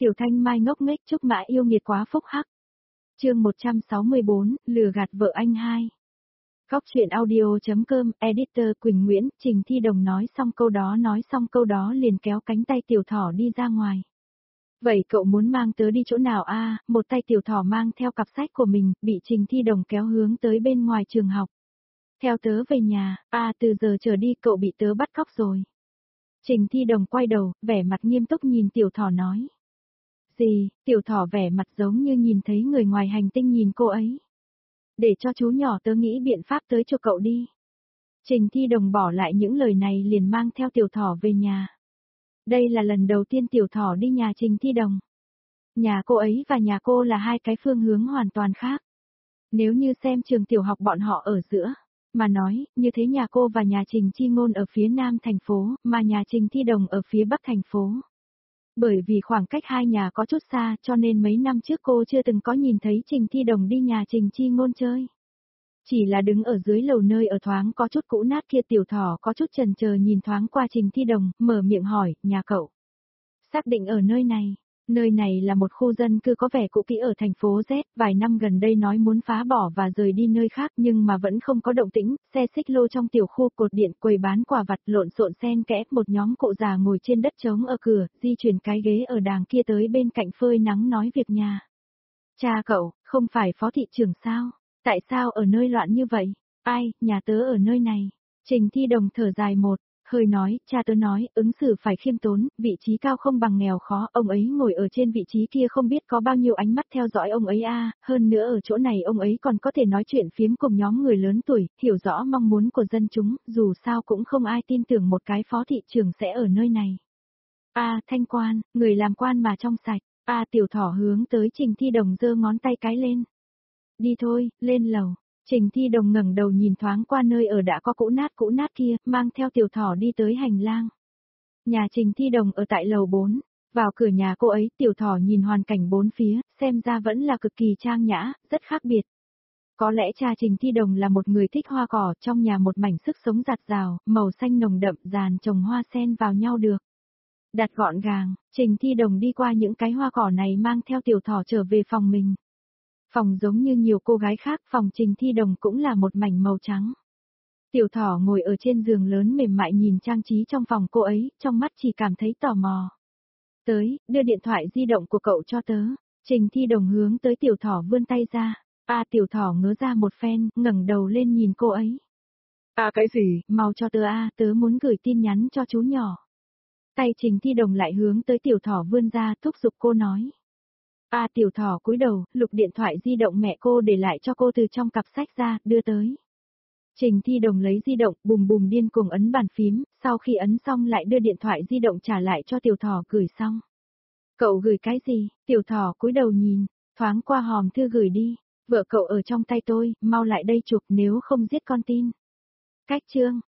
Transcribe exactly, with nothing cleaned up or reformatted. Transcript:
Tiểu Thanh Mai ngốc nghếch Trúc Mã yêu nghiệt quá phúc hắc. Chương một trăm sáu mươi bốn, lừa gạt vợ anh hai. Góc truyện audio.com, editor Quỳnh Nguyễn, Trình Thi Đồng nói xong câu đó nói xong câu đó liền kéo cánh tay Tiểu Thỏ đi ra ngoài. Vậy cậu muốn mang tớ đi chỗ nào a? À, một tay Tiểu Thỏ mang theo cặp sách của mình, bị Trình Thi Đồng kéo hướng tới bên ngoài trường học. Theo tớ về nhà, a à, từ giờ trở đi cậu bị tớ bắt cóc rồi. Trình Thi Đồng quay đầu, vẻ mặt nghiêm túc nhìn Tiểu Thỏ nói. Gì? Tiểu Thỏ vẻ mặt giống như nhìn thấy người ngoài hành tinh nhìn cô ấy. Để cho chú nhỏ tớ nghĩ biện pháp tới cho cậu đi. Trình Thi Đồng bỏ lại những lời này liền mang theo Tiểu Thỏ về nhà. Đây là lần đầu tiên Tiểu Thỏ đi nhà Trình Thi Đồng. Nhà cô ấy và nhà cô là hai cái phương hướng hoàn toàn khác. Nếu như xem trường tiểu học bọn họ ở giữa, mà nói, như thế nhà cô và nhà Trình Chi Ngôn ở phía nam thành phố, mà nhà Trình Thi Đồng ở phía bắc thành phố. Bởi vì khoảng cách hai nhà có chút xa cho nên mấy năm trước cô chưa từng có nhìn thấy Trình Thi Đồng đi nhà Trình Chi Ngôn chơi. Chỉ là đứng ở dưới lầu nơi ở thoáng có chút cũ nát kia Tiểu Thỏ có chút chần chờ nhìn thoáng qua Trình Thi Đồng, mở miệng hỏi, nhà cậu. Xác định ở nơi này. Nơi này là một khu dân cư có vẻ cũ kỹ ở thành phố Z, vài năm gần đây nói muốn phá bỏ và rời đi nơi khác nhưng mà vẫn không có động tĩnh, xe xích lô trong tiểu khu cột điện quầy bán quà vặt lộn xộn xen kẽ, một nhóm cụ già ngồi trên đất trống ở cửa, di chuyển cái ghế ở đàng kia tới bên cạnh phơi nắng nói việc nhà. Cha cậu, không phải phó thị trưởng sao? Tại sao ở nơi loạn như vậy? Ai, nhà tớ ở nơi này. Trình Thi Đồng thở dài một hơi nói, cha tớ nói, ứng xử phải khiêm tốn, vị trí cao không bằng nghèo khó, ông ấy ngồi ở trên vị trí kia không biết có bao nhiêu ánh mắt theo dõi ông ấy a, à, hơn nữa ở chỗ này ông ấy còn có thể nói chuyện phiếm cùng nhóm người lớn tuổi, hiểu rõ mong muốn của dân chúng, dù sao cũng không ai tin tưởng một cái phó thị trưởng sẽ ở nơi này. A, à, thanh quan, người làm quan mà trong sạch, a, à, Tiểu Thỏ hướng tới Trình Thi Đồng giơ ngón tay cái lên. Đi thôi, lên lầu. Trình Thi Đồng ngẩng đầu nhìn thoáng qua nơi ở đã có cũ nát cũ nát kia, mang theo Tiểu Thỏ đi tới hành lang. Nhà Trình Thi Đồng ở tại lầu bốn, vào cửa nhà cô ấy, Tiểu Thỏ nhìn hoàn cảnh bốn phía, xem ra vẫn là cực kỳ trang nhã, rất khác biệt. Có lẽ cha Trình Thi Đồng là một người thích hoa cỏ, trong nhà một mảnh sức sống rạt rào, màu xanh nồng đậm, dàn trồng hoa sen vào nhau được. Đặt gọn gàng, Trình Thi Đồng đi qua những cái hoa cỏ này mang theo Tiểu Thỏ trở về phòng mình. Phòng giống như nhiều cô gái khác, phòng Trình Thi Đồng cũng là một mảnh màu trắng. Tiểu Thỏ ngồi ở trên giường lớn mềm mại nhìn trang trí trong phòng cô ấy, trong mắt chỉ cảm thấy tò mò. Tới, đưa điện thoại di động của cậu cho tớ. Trình Thi Đồng hướng tới Tiểu Thỏ vươn tay ra. A à, Tiểu Thỏ ngớ ra một phen, ngẩng đầu lên nhìn cô ấy. À cái gì? Mau cho tớ a, à, tớ muốn gửi tin nhắn cho chú nhỏ. Tay Trình Thi Đồng lại hướng tới Tiểu Thỏ vươn ra, thúc giục cô nói. A à, Tiểu Thỏ cúi đầu, lục điện thoại di động mẹ cô để lại cho cô từ trong cặp sách ra, đưa tới. Trình Thi Đồng lấy di động, bùm bùm điên cuồng ấn bàn phím, sau khi ấn xong lại đưa điện thoại di động trả lại cho Tiểu Thỏ gửi xong. Cậu gửi cái gì? Tiểu Thỏ cúi đầu nhìn, thoáng qua hòm thư gửi đi. Vợ cậu ở trong tay tôi, mau lại đây chụp nếu không giết con tin. Cách chương,